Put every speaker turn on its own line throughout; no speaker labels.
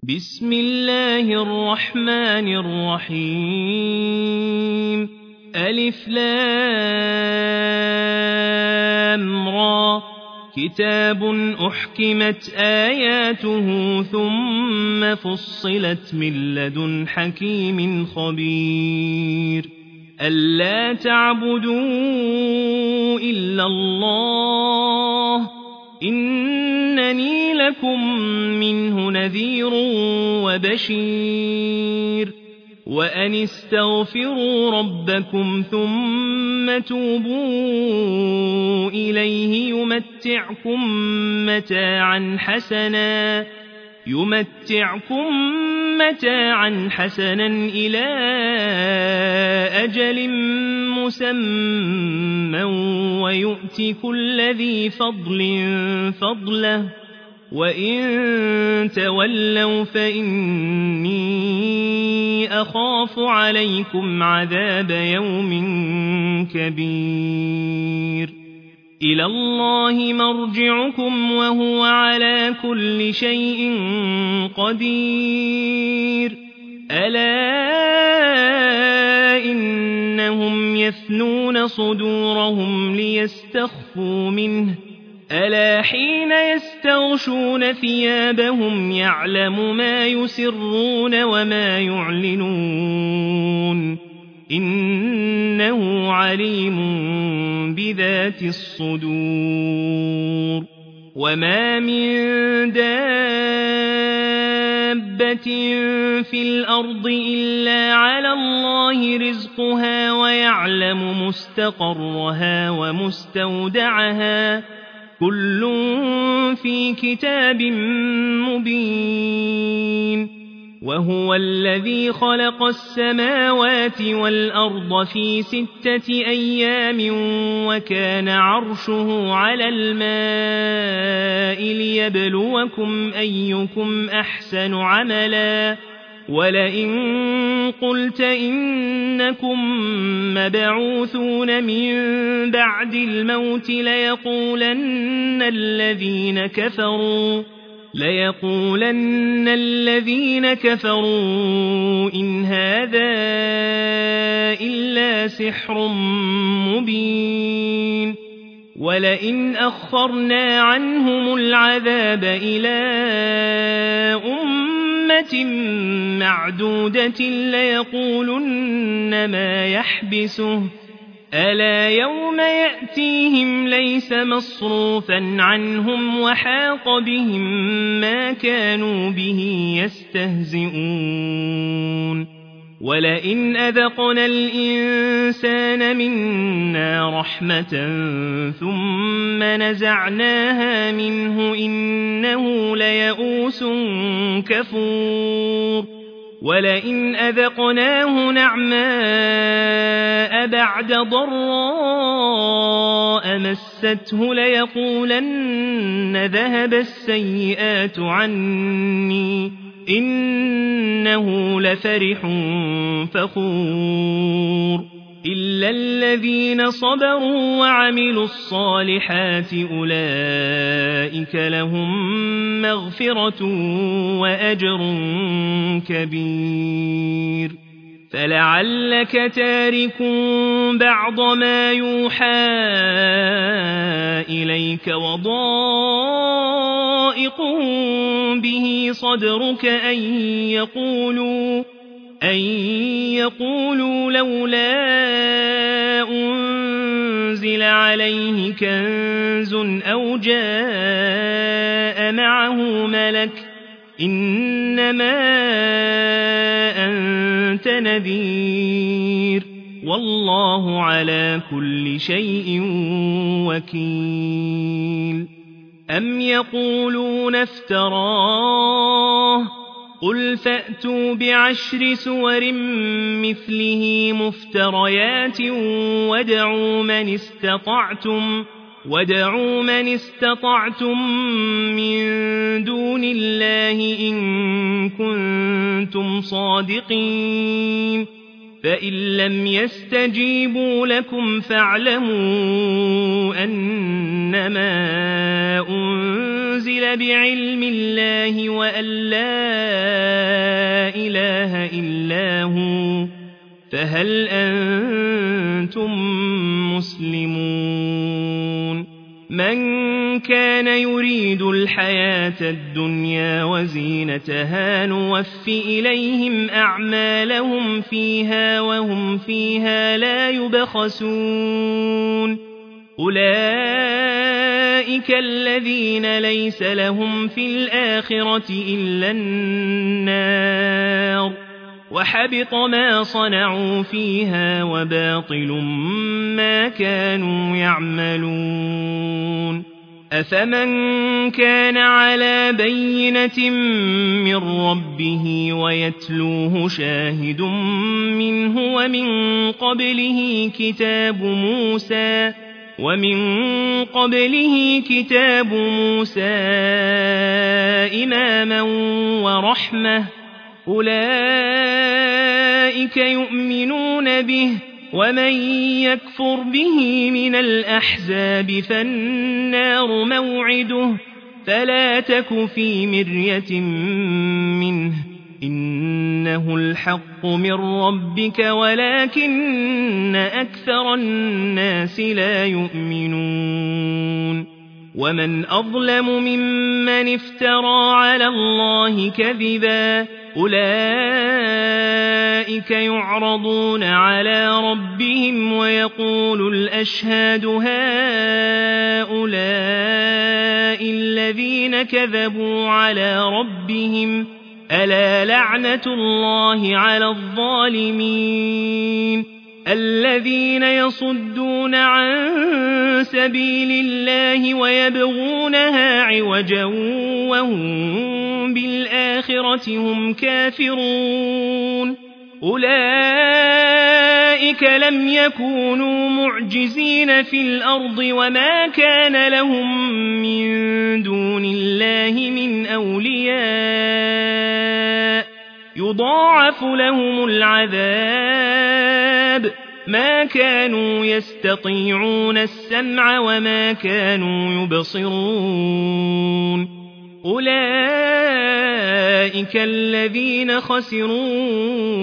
بسم الله الرحمن الرحيم ألف لام را كتاب أحكمت آياته ثم فصلت من لدن حكيم خبير ألا تعبدوا إلا الله إنني لكم منه نذير وبشير وأن استغفروا ربكم ثم توبوا إليه يمتعكم متاعا حسنا إلى أجل مسمى ويؤتي كل ذي فضل فضله وإن تولوا فإني أخاف عليكم عذاب يوم كبير إلى الله مرجعكم وهو على كل شيء قدير ألا إنهم يثنون صدورهم ليستخفوا منه ألا حين يستغشون ثيابهم يعلم ما يسرون وما يعلنون إنه عليم بذات الصدور وما من دابة في الأرض إلا على الله رزقها ويعلم مستقرها ومستودعها كل في كتاب مبين وهو الذي خلق السماوات والأرض في 6 أيام وكان عرشه على الماء ليبلوكم أيكم أحسن عملا ولئن قلت إنكم مبعوثون من بعد الموت ليقولن الذين كفروا إن هذا إلا سحر مبين ولئن أخرنا عنهم العذاب إلى أمة معدودة ليقولن ما يحبسه ألا يوم يأتيهم ليس مصروفا عنهم وحاق بهم ما كانوا به يستهزئون ولئن أذقنا الإنسان منا رحمة ثم نزعناها منه إنه ليئوس كفور ولئن أذقناه نعماء بعد ضراء مسته ليقولن ذهب السيئات عني إنه لفرح فخور إلا الذين صبروا وعملوا الصالحات أولئك لهم مغفرة وأجر كبير فلعلك تارك بعض ما يوحى إليك وضائق به صدرك أن يقولوا لولا أنزل عليه كنز أو جاء معه ملك إنما أنت نذير والله على كل شيء وكيل أم يقولون افتراه قل فأتوا بعشر سور مثله مفتريات وادعوا من استطعتم من دون الله إن كنتم صادقين فإن لم يستجيبوا لكم فاعلموا أنما أنزل بعلم الله وأن لا إله إلا هو فهل أنتم مسلمون من كان يريد الحياة الدنيا وزينتها نوف إليهم أعمالهم فيها وهم فيها لا يبخسون أولئك الذين ليس لهم في الآخرة إلا النار وحبط ما صنعوا فيها وباطل ما كانوا يعملون أفمن كان على بينة من ربه ويتلوه شاهد منه ومن قبله كتاب موسى إماما ورحمة أولئك يؤمنون به ومن يكفر به من الأحزاب فالنار موعده فلا تك في مرية منه إنه الحق من ربك ولكن أكثر الناس لا يؤمنون ومن أظلم ممن افترى على الله كذبا أولئك يعرضون على ربهم ويقول الأشهاد هؤلاء الذين كذبوا على ربهم ألا لعنة الله على الظالمين الذين يصدون عن سبيل الله ويبغونها عوجا وهم بالآخرة هم كافرون أولئك لم يكونوا معجزين في الأرض وما كان لهم من دون الله من أولياء يضاعف لهم العذاب ما كانوا يستطيعون السمع وما كانوا يبصرون أولئك الذين خسروا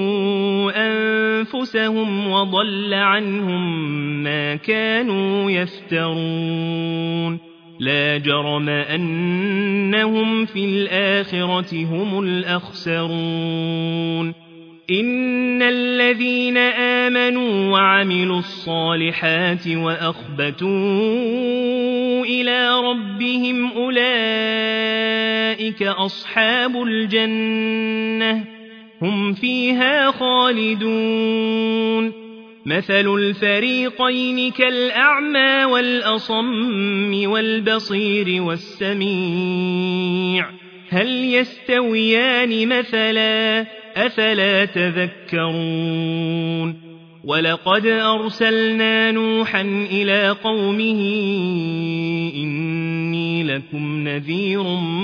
أنفسهم وضل عنهم ما كانوا يفترون لا جرم أنهم في الآخرة هم الأخسرون إن الذين آمنوا وعملوا الصالحات وأخبتوا إلى ربهم أولئك أصحاب الجنة هم فيها خالدون مثل الفريقين كالأعمى والأصم والبصير والسميع هل يستويان مثلا أفلا تذكرون ولقد أرسلنا نوحا إلى قومه إني لكم نذير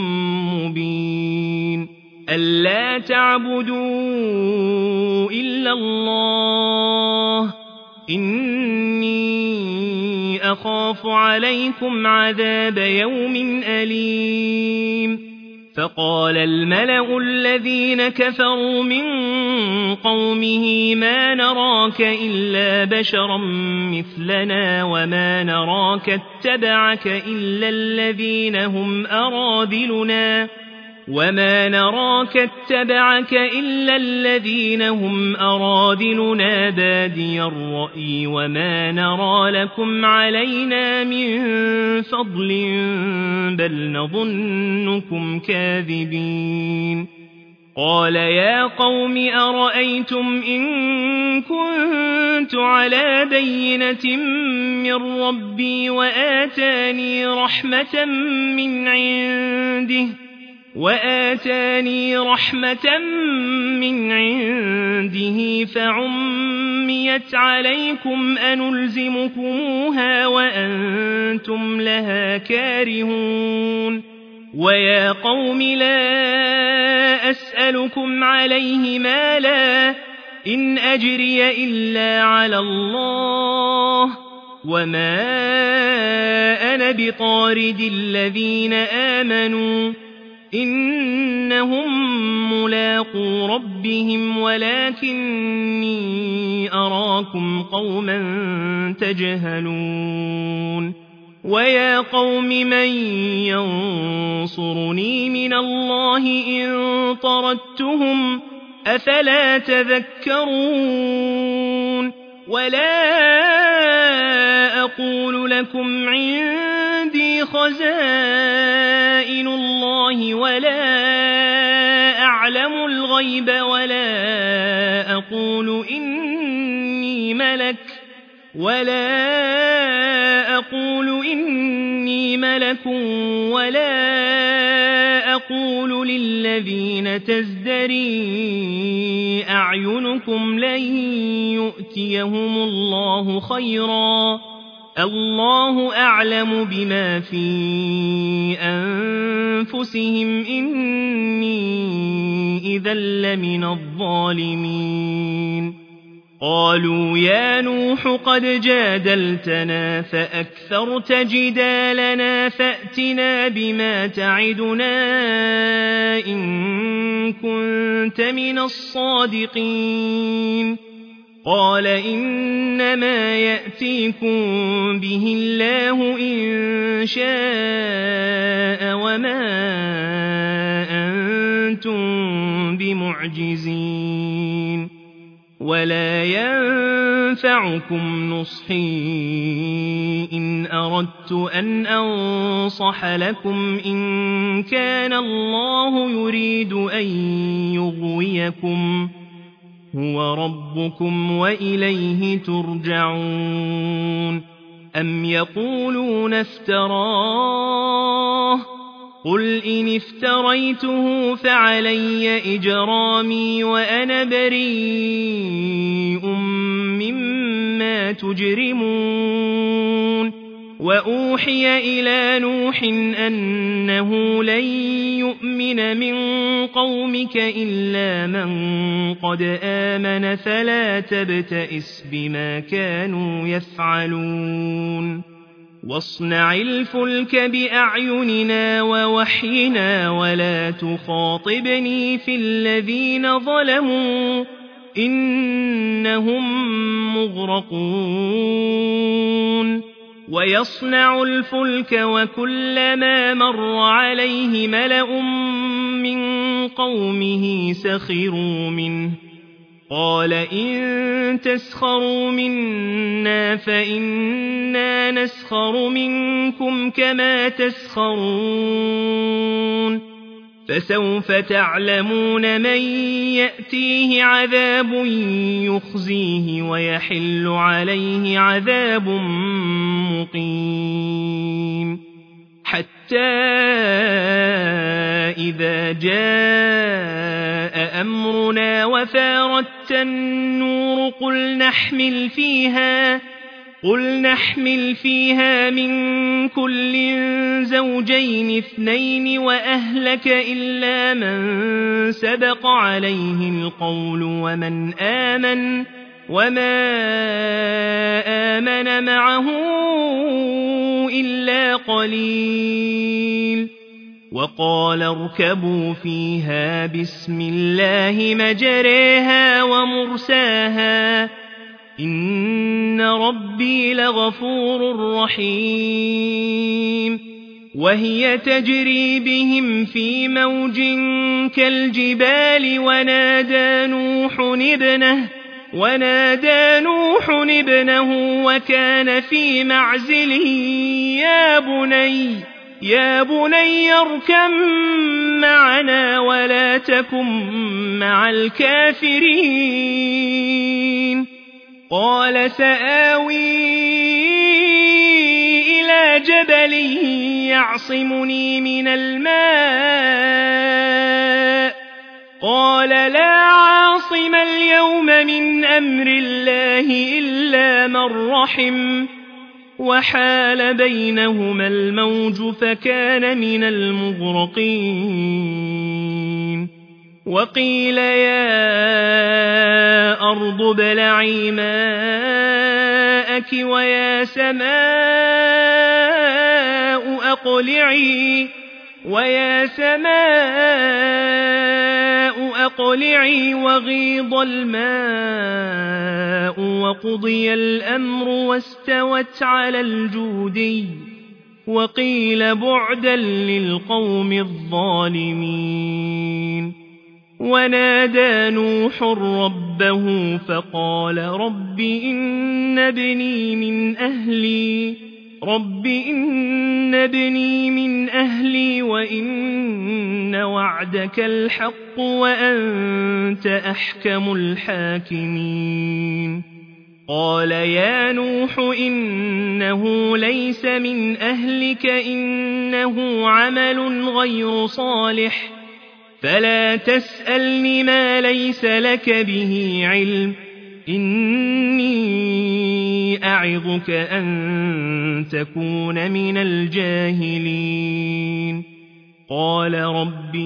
مبين ألا تعبدوا إلا الله إني أخاف عليكم عذاب يوم أليم فقال الملأ الذين كفروا من قومه ما نراك إلا بشرا مثلنا وما نراك اتبعك إلا الذين هم أرادلنا بادي الرأي وما نرى لكم علينا من فضل بل نظنكم كاذبين قال يا قوم أرأيتم إن كنت على بينة من ربي وآتاني رحمة من عنده فعميت عليكم أنلزمكموها وأنتم لها كارهون ويا قوم لا أسألكم عليه مالا إن أجري إلا على الله وما أنا بطارد الذين آمنوا إنهم ملاقو ربهم ولكني أراكم قوما تجهلون ويا قوم من ينصرني من الله إن طردتهم أفلا تذكرون ولا أقول لكم عندي خزائن الله ولا أعلم الغيب ولا أقول إني ملك ولا أقول للذين تزدري أعينكم لن يؤتيهم الله خيرا الله أعلم بما في أنفسهم إني إذا لمن الظالمين قالوا يا نوح قد جادلتنا فأكثرت جدالنا فأتنا بما تعدنا إن كنت من الصادقين قال إنما يأتيكم به الله إن شاء وما أنتم بمعجزين ولا ينفعكم نصحي إن أردت أن أنصح لكم إن كان الله يريد أن يغويكم هو ربكم وإليه ترجعون أم يقولون افتراه قل إن افتريته فعلي إجرامي وأنا بريء مما تجرمون وأوحي إلى نوح أنه لن يؤمن من قومك إلا من قد آمن فلا تبتئس بما كانوا يفعلون واصنع الفلك بأعيننا ووحينا ولا تخاطبني في الذين ظلموا إنهم مغرقون ويصنع الفلك وكلما مر عليه ملأ من قومه سخروا منه قال إن تسخروا منا فإنا نسخر منكم كما تسخرون فسوف تعلمون من يأتيه عذاب يخزيه ويحل عليه عذاب مقيم حتى إذا جاء أمرنا وفارت النور قل نحمل فيها من كل زوجين اثنين وأهلك إلا من سبق عليه القول ومن آمن وما آمن معه إلا قليل وقال اركبوا فيها بسم الله مجريها ومرساها إن ربي لغفور رحيم وهي تجري بهم في موج كالجبال ونادى نوح ابنه وكان في معزل يا بني اركب معنا ولا تكن مع الكافرين قال سآوي إلى جبل يعصمني من الماء قال لا عاصم اليوم من أمر الله إلا من رحم وحال بينهما الموج فكان من المغرقين وقيل يا أرض ابلعي ماءك ويا سماء ويا سماء أقلعي وغيض الماء وقضي الأمر واستوت على الجودي وقيل بعدا للقوم الظالمين ونادى نوح ربه فقال رب إن ابني من أهلي وإن وعدك الحق وأنت أحكم الحاكمين قال يا نوح إنه ليس من أهلك إنه عمل غير صالح فلا تسألني ما ليس لك به علم إني أعظك أن تكون من الجاهلين قال رب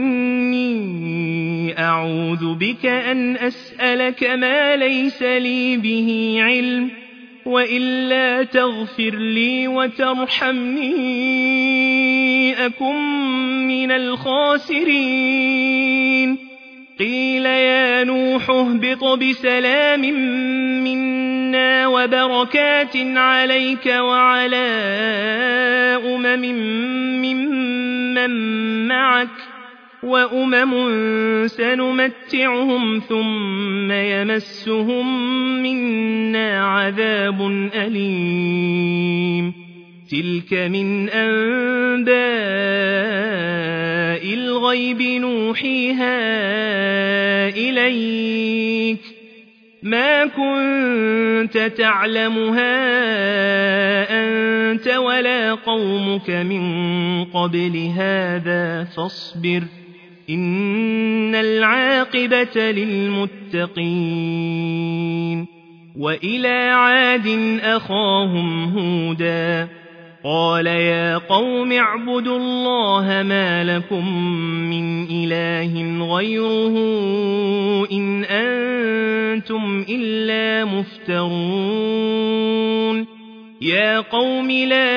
إني أعوذ بك أن أسألك ما ليس لي به علم وإلا تغفر لي وترحمني أكن من الخاسرين قيل يا نوح اهبط بسلام منا وبركات عليك وعلى ممن معك وأمم سنمتعهم ثم يمسهم منا عذاب أليم تلك من أنباء الغيب نوحيها إليك ما كنت تعلمها أنت ولا قومك من قبل هذا فاصبر إن العاقبة للمتقين وإلى عاد أخاهم هودا قال يا قوم اعبدوا الله ما لكم من إله غيره إن أنتم إلا مفترون يا قوم لا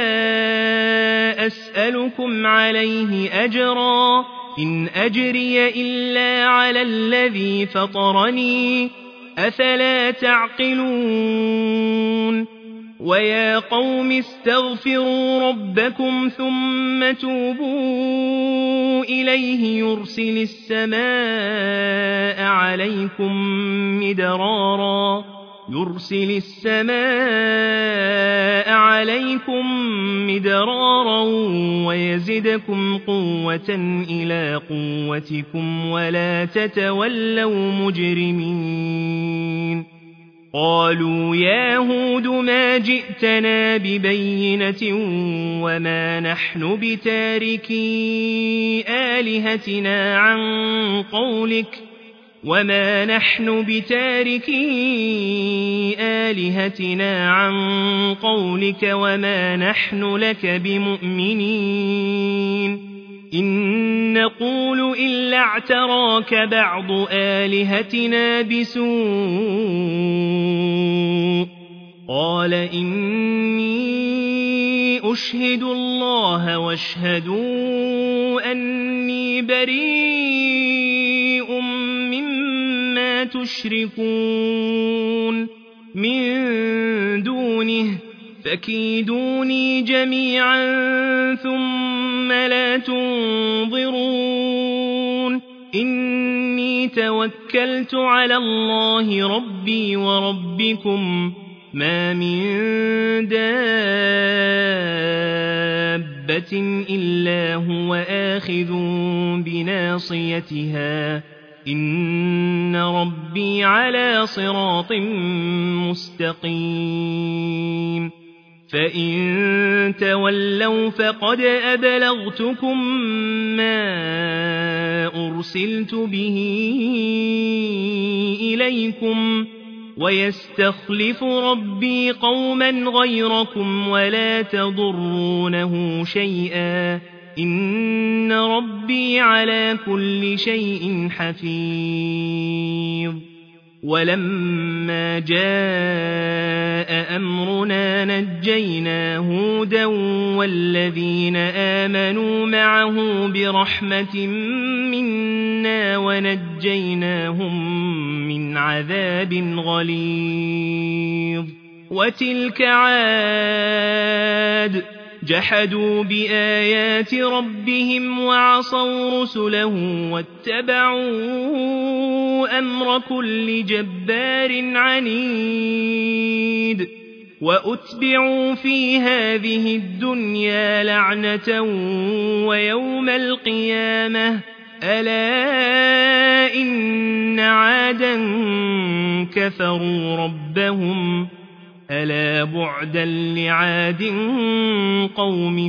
أسألكم عليه أجرا إن أجري إلا على الذي فطرني أفلا تعقلون ويا قوم استغفروا ربكم ثم توبوا إليه يرسل السماء عليكم مدرارا ويزدكم قوة إلى قوتكم ولا تتولوا مجرمين قالوا يا هود ما جئتنا ببينة وما نحن بتاركي آلهتنا عن قولك وما نحن لك بمؤمنين إن نقول إلا اعتراك بعض آلهتنا بسوء قال إني أشهد الله واشهدوا أني بريء مما تشركون من دونه فكيدوني جميعا ثم لا تنظرون إني توكلت على الله ربي وربكم ما من دابة إلا هو آخذ بناصيتها إن ربي على صراط مستقيم فإن تولوا فقد أبلغتكم ما أرسلت به إليكم ويستخلف ربي قوما غيركم ولا تضرونه شيئا إن ربي على كل شيء حفيظ ولما جاء أمرنا نجينا هودا والذين آمنوا معه برحمة منا ونجيناهم من عذاب غليظ وتلك عاد جحدوا بآيات ربهم وعصوا رسله واتبعوا أمر كل جبار عنيد وأتبعوا في هذه الدنيا لعنة ويوم القيامة ألا إن عادا كفروا ربهم ألا بعدا لعاد قوم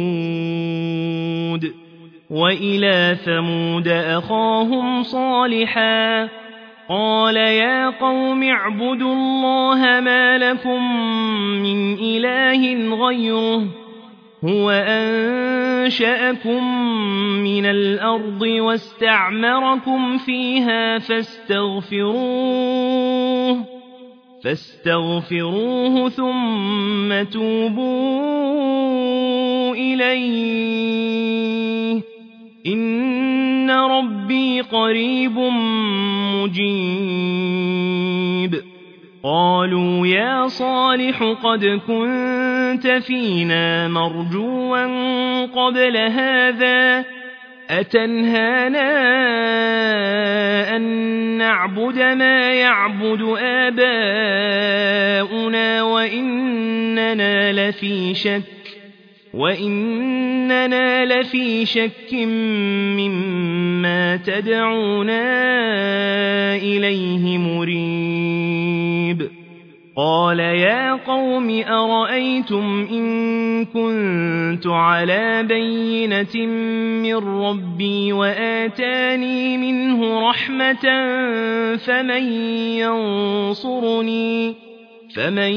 هود وإلى ثمود أخاهم صالحا قال يا قوم اعبدوا الله ما لكم من إله غيره هو أنشأكم من الأرض واستعمركم فيها فاستغفروه ثم توبوا إليه إن ربي قريب مجيب قالوا يا صالح قد كنت فينا مرجوا قبل هذا أتنهانا أن نعبد ما يعبد آباؤنا وإننا لفي شك مما تدعونا إليه مريب قال يا قوم أرأيتم إن كنت على بينة من ربي وآتاني منه رحمة فمن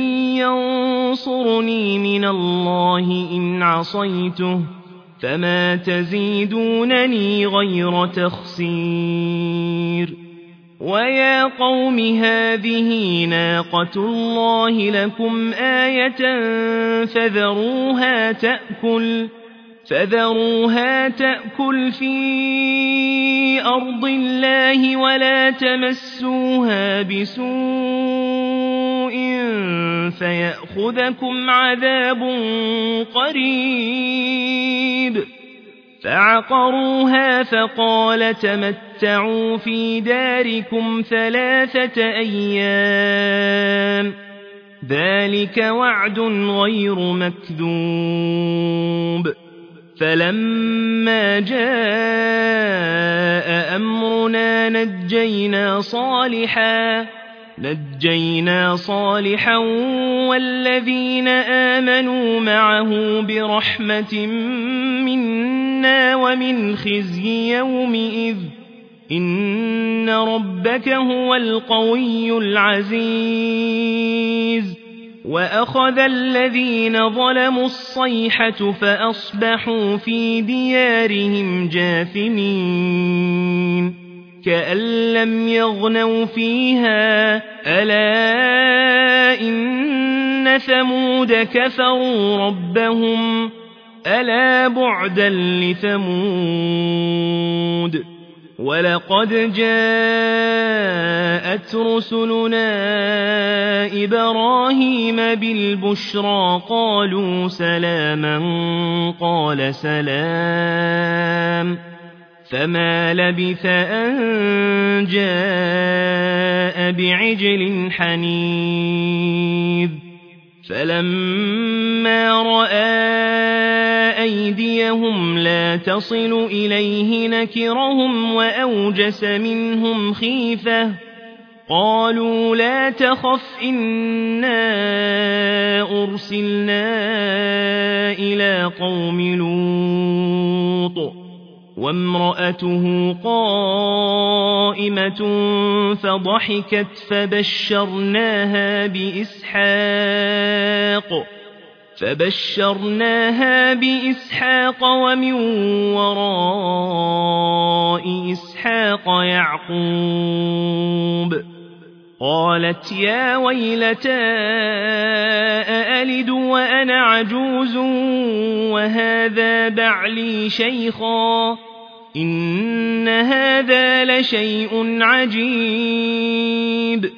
ينصرني من الله إن عصيته فما تزيدونني غير تخسير ويا قوم هذه ناقة الله لكم آية فذروها تأكل في أرض الله ولا تمسوها بسوء فيأخذكم عذاب قريب فعقروها فقال تمتعوا في داركم 3 أيام ذلك وعد غير مكذوب فلما جاء أمرنا نجينا صالحا والذين آمنوا معه برحمة منا ومن خزي يومئذ إن ربك هو القوي العزيز وأخذ الذين ظلموا الصيحة فأصبحوا في ديارهم جاثمين كأن لم يغنوا فيها ألا إن ثمود كفروا ربهم ألا بعدا لثمود ولقد جاءت رسلنا إبراهيم بالبشرى قالوا سلاما قال سلام فما لبث أن جاء بعجل حنيذ فلما رأى أيديهم لا تصل إليه نكرهم وأوجس منهم خيفة قالوا لا تخف إنا أرسلنا إلى قوم لوط وامرأته قائمة فضحكت فبشرناها بإسحاق ومن وراء إسحاق يعقوب قالت يا ويلتى أألد وأنا عجوز وهذا بعلي شيخا إن هذا لشيء عجيب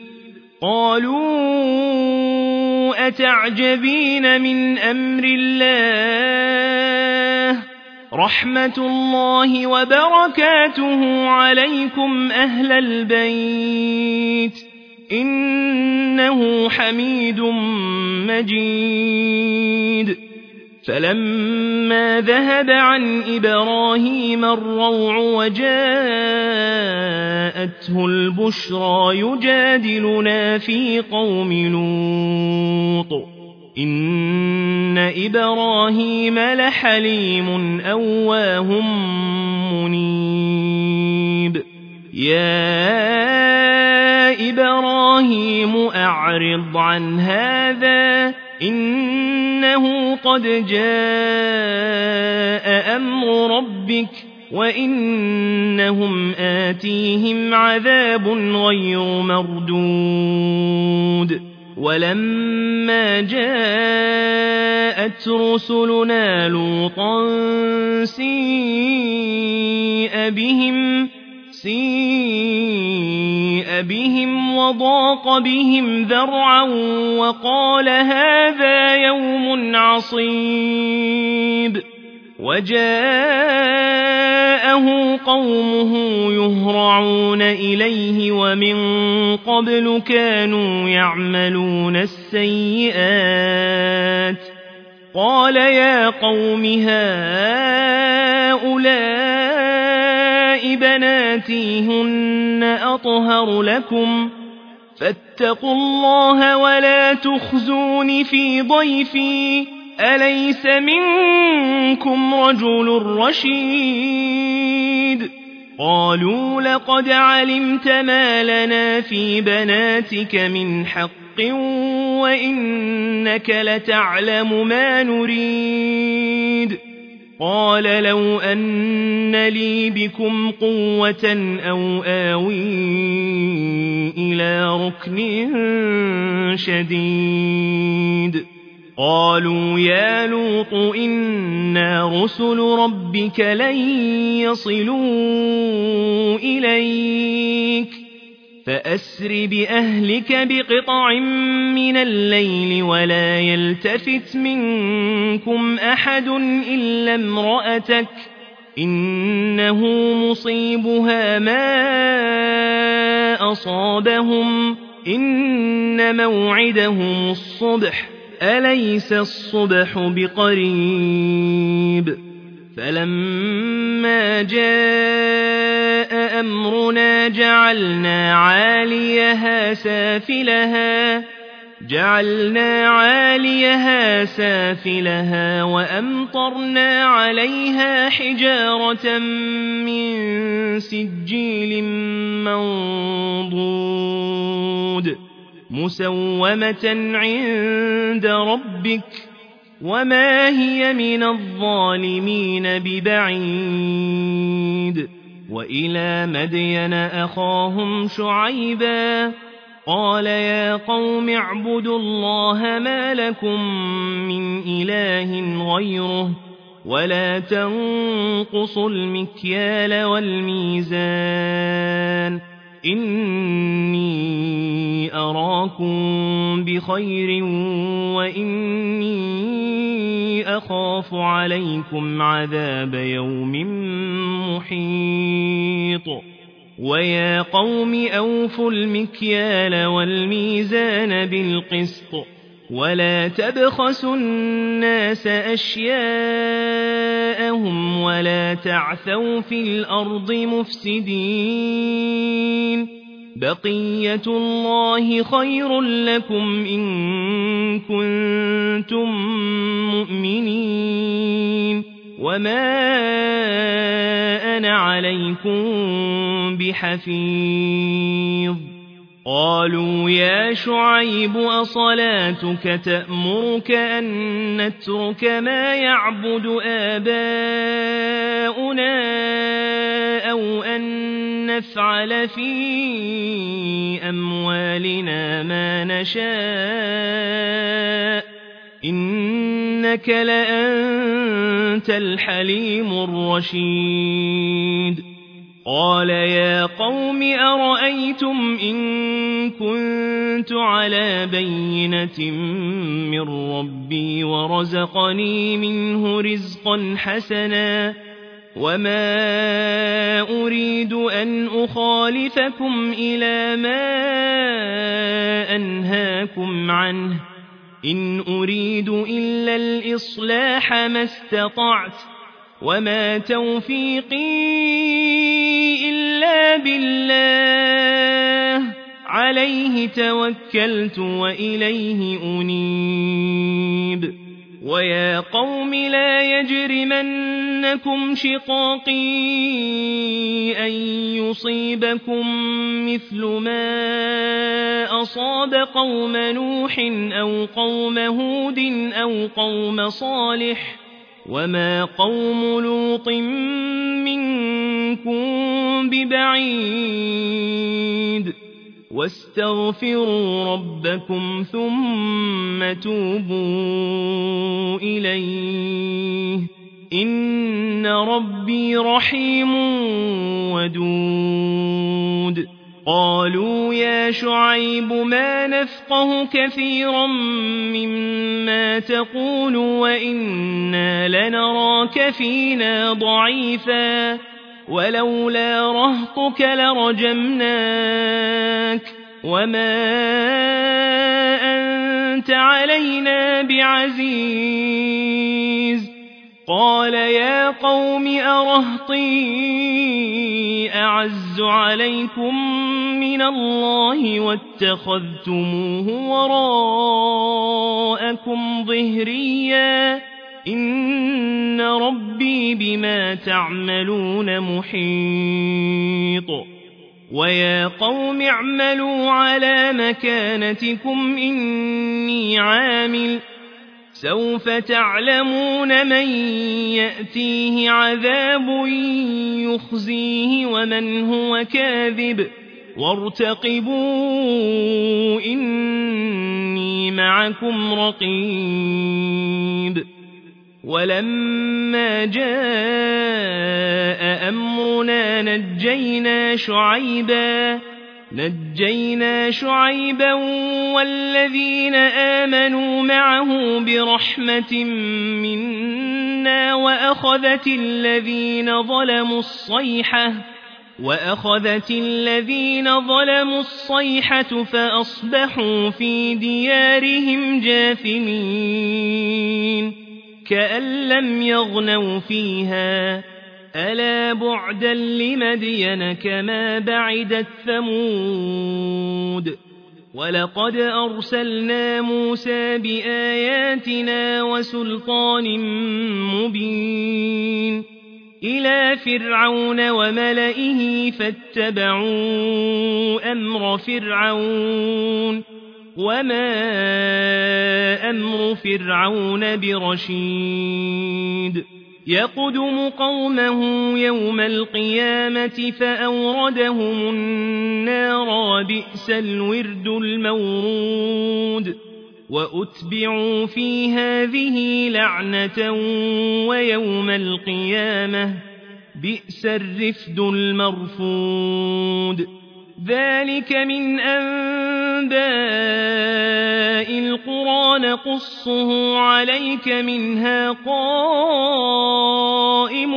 قالوا أتعجبين من أمر الله رحمة الله وبركاته عليكم أهل البيت إنه حميد مجيد فلما ذهب عن إبراهيم الروع وجاءته البشرى يجادلنا في قوم لوط إن إبراهيم لحليم أواه منيب يا إبراهيم أعرض عن هذا إنه قد جاء أمر ربك وإنهم آتيهم عذاب غير مردود ولما جاءت رسلنا لوطا سيء بهم وضاق بهم ذرعا وقال هذا يوم عصيب وجاءه قومه يهرعون إليه ومن قبل كانوا يعملون السيئات قال يا قوم هؤلاء بناتي هن أطهر لكم فاتقوا الله ولا تخزون في ضيفي أليس منكم رجل رشيد قالوا لقد علمت ما لنا في بناتك من حق وإنك لتعلم ما نريد قال لو أن لي بكم قوة أو آوي إلى ركن شديد قالوا يا لوط إنا رسل ربك لن يصلوا إليك فأسر بأهلك بقطع من الليل ولا يلتفت منكم أحد إلا امرأتك إنه مصيبها ما أصابهم إن موعدهم الصبح أليس الصبح بقريب فلما جاء أمرنا جعلنا عاليها سافلها وأمطرنا عليها حجارة من سجيل منضود مسومة عند ربك وما هي من الظالمين ببعيد وإلى مدين أخاهم شعيبا قال يا قوم اعبدوا الله ما لكم من إله غيره ولا تنقصوا المكيال والميزان إني أراكم بخير وإني أخاف عليكم عذاب يوم محيط ويا قوم أوفوا المكيال والميزان بالقسط ولا تبخسوا الناس أشياءهم ولا تعثوا في الأرض مفسدين بقية الله خير لكم إن كنتم مؤمنين وما أنا عليكم بحفيظ قالوا يا شعيب أصلاتك تأمرك أن نترك ما يعبد آباؤنا أو أن نفعل في أموالنا ما نشاء إنك لأنت الحليم الرشيد قال يا قوم أرأيتم إن كنت على بينة من ربي ورزقني منه رزقا حسنا وما أريد أن أخالفكم إلى ما أنهاكم عنه إن أريد إلا الإصلاح ما استطعت وما توفيقي إلا بالله عليه توكلت وإليه أنيب ويا قوم لا يجرمنكم شقاقي أن يصيبكم مثل ما أصاب قوم نوح أو قوم هود أو قوم صالح وما قوم لوط منكم ببعيد واستغفروا ربكم ثم توبوا إليه إن ربي رحيم ودود قالوا يا شعيب ما نفقه كثيرا مما تقول وإنا لنراك فينا ضعيفا ولولا رهطك لرجمناك وما أنت علينا بعزيز قال يا قوم أرهطي أعز عليكم من الله واتخذتموه وراءكم ظهريا إن ربي بما تعملون محيط ويا قوم اعملوا على مكانتكم إني عامل سوف تعلمون من يأتيه عذاب يخزيه ومن هو كاذب وارتقبوا إني معكم رقيب ولما جاء أمرنا نجينا شعيبا والذين آمنوا معه برحمة منا وأخذت الذين ظلموا الصيحة فأصبحوا في ديارهم جاثمين كأن لم يغنوا فيها ألا بعدا لمدين كما بعدت ثمود ولقد أرسلنا موسى بآياتنا وسلطان مبين إلى فرعون وملئه فاتبعوا أمر فرعون وما أمر فرعون برشيد يقدم قومه يوم القيامة فأوردهم النار وبئس الورد المورود وأتبعوا في هذه لعنة ويوم القيامة بئس الرفد المرفود ذلك من أنباء القرى نقصه عليك منها قائم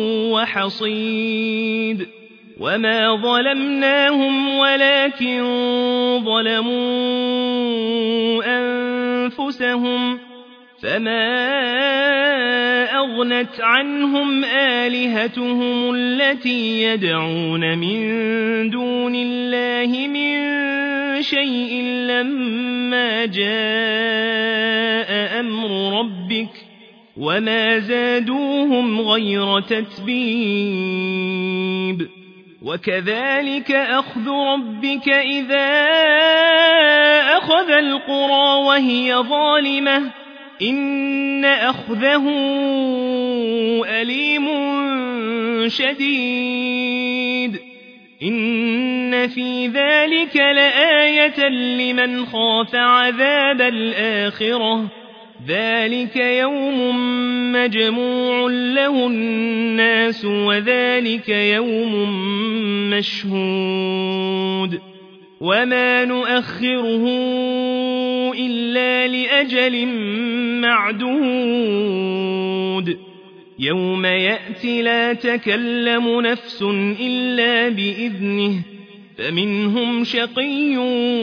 وحصيد وما ظلمناهم ولكن ظلموا أنفسهم فما أغنت عنهم آلهتهم التي يدعون من دون الله من شيء لما جاء أمر ربك وما زادوهم غير تتبيب وكذلك أخذ ربك إذا أخذ القرى وهي ظالمة إن أخذه أليم شديد إن في ذلك لآية لمن خاف عذاب الآخرة ذلك يوم مجموع له الناس وذلك يوم مشهود وما نؤخره إلا لأجل معدود يوم يأتي لا تكلم نفس إلا بإذنه فمنهم شقي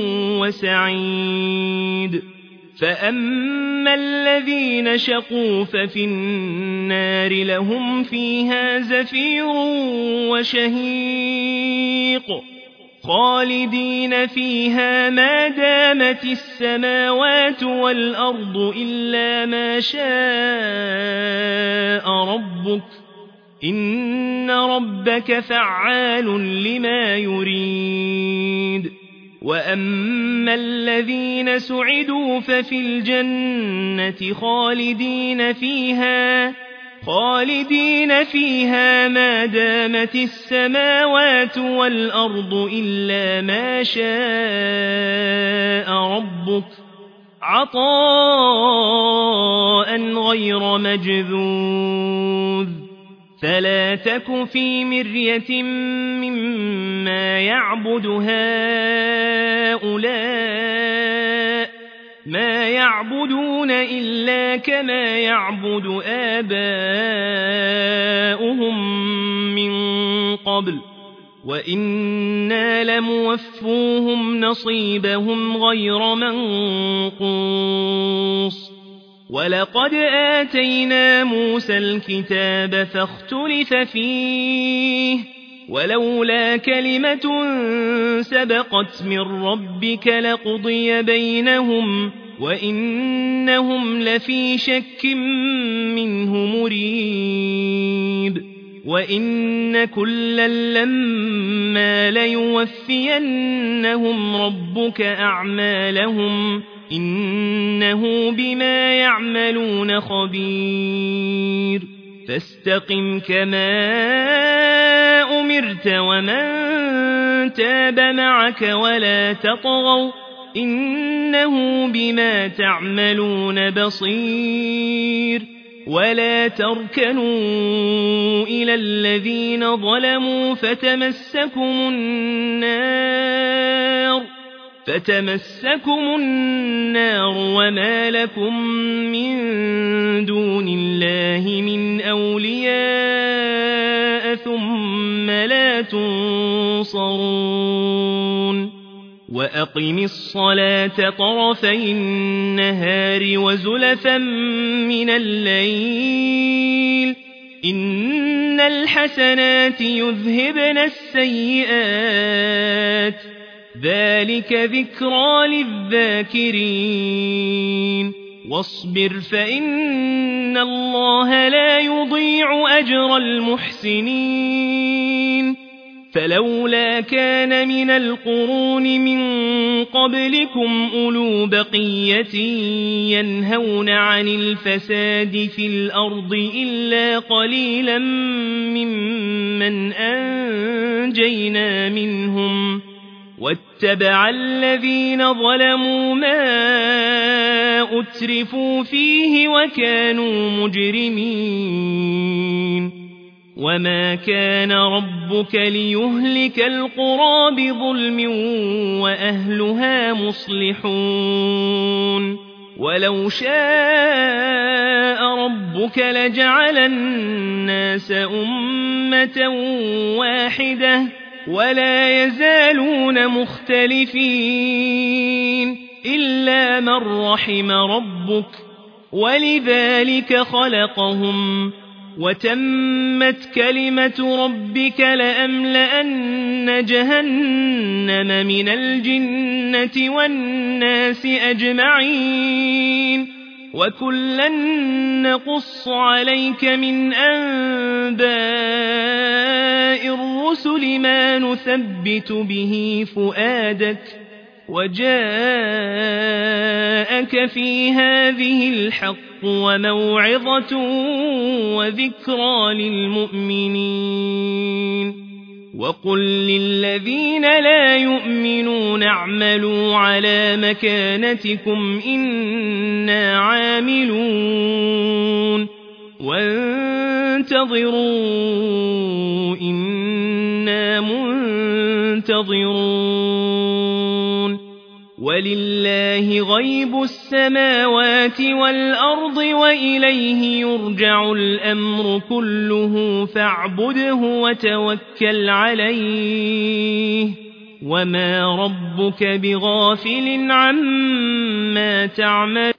وسعيد فأما الذين شقوا ففي النار لهم فيها زفير وشهيق خالدين فيها ما دامت السماوات والأرض إلا ما شاء ربك إن ربك فعال لما يريد وأما الذين سعدوا ففي الجنة خالدين فيها ما دامت السماوات والأرض إلا ما شاء ربك عطاء غير مجذوذ فلا تك في مرية مما يعبد هؤلاء ما يعبدون إلا كما يعبد آباؤهم من قبل وإنا لموفوهم نصيبهم غير منقوص ولقد آتينا موسى الكتاب فاختلف فيه ولولا كلمة سبقت من ربك لقضي بينهم وإنهم لفي شك منه مريب وإن كلا لما ليوفينهم ربك أعمالهم إنه بما يعملون خبير فاستقم كما أمرت ومن تاب معك ولا تطغوا إنه بما تعملون بصير ولا تركنوا إلى الذين ظلموا فتمسكم النار وما لكم من دون الله من أولياء ثم لا تنصرون وأقم الصلاة طرفي النهار وزلفا من الليل إن الحسنات يذهبن السيئات ذلك ذكرى للذاكرين واصبر فإن الله لا يضيع أجر المحسنين فلولا كان من القرون من قبلكم أولو بقية ينهون عن الفساد في الأرض إلا قليلا ممن أنجينا منهم واتبع الذين ظلموا ما أترفوا فيه وكانوا مجرمين وما كان ربك ليهلك القرى بظلم وأهلها مصلحون ولو شاء ربك لجعل الناس أمة واحدة ولا يزالون مختلفين إلا من رحم ربك ولذلك خلقهم وتمت كلمة ربك لأملأن جهنم من الجنة والناس أجمعين وكلا نقص عليك من أنباء الرسل ما نثبت به فؤادك وجاءك في هذه الحق وموعظة وذكرى للمؤمنين وقل للذين لا يؤمنون اعملوا على مكانتكم إنا عاملون وانتظروا إنا منتظرون ولله غيب السماوات والأرض وإليه يرجع الأمر كله فاعبده وتوكل عليه وما ربك بغافل عما تعمل